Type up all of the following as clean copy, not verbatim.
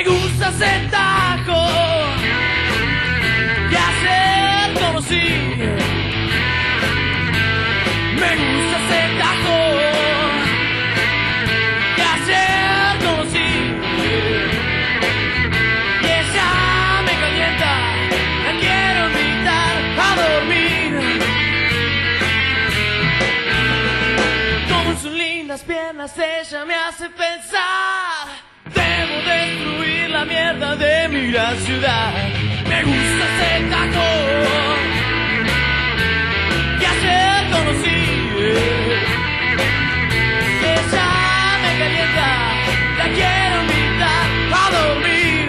Me gusta ese tajo que ayer conocí. Me gusta ese tajo que ayer conocí. Y ella me calienta, la quiero invitar a dormir. Como sus lindas piernas ella me hace pensar, debo destruir la mierda de mi gran ciudad. Me gusta ese taco que ayer conocí. Ella me calienta, la quiero invitar a dormir.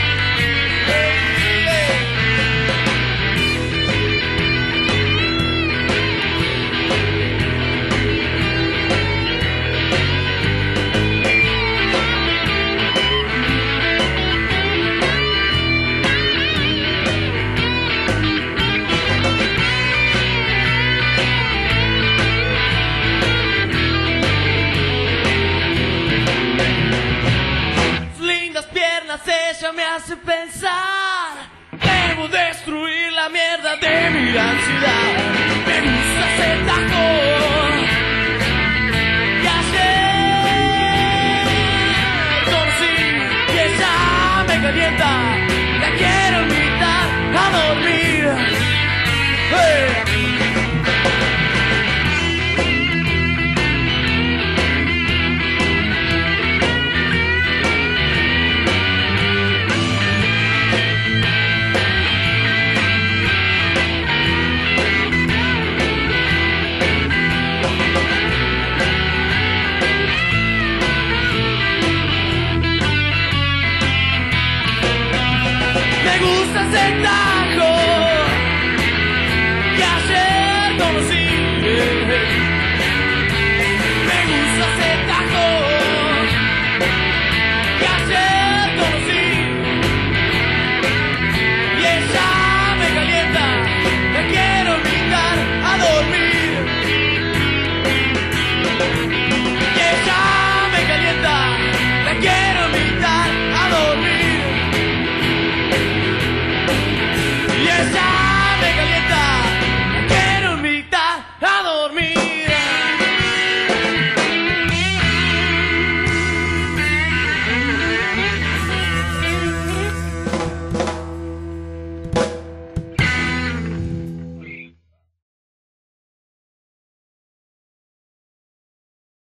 Ella me hace pensar, debo destruir la mierda de mi gran ciudad. Me gusta ese taco que ayer conocí. Y ella me calienta, la quiero invitar a dormir. ¡Hey! Me gusta ese tajo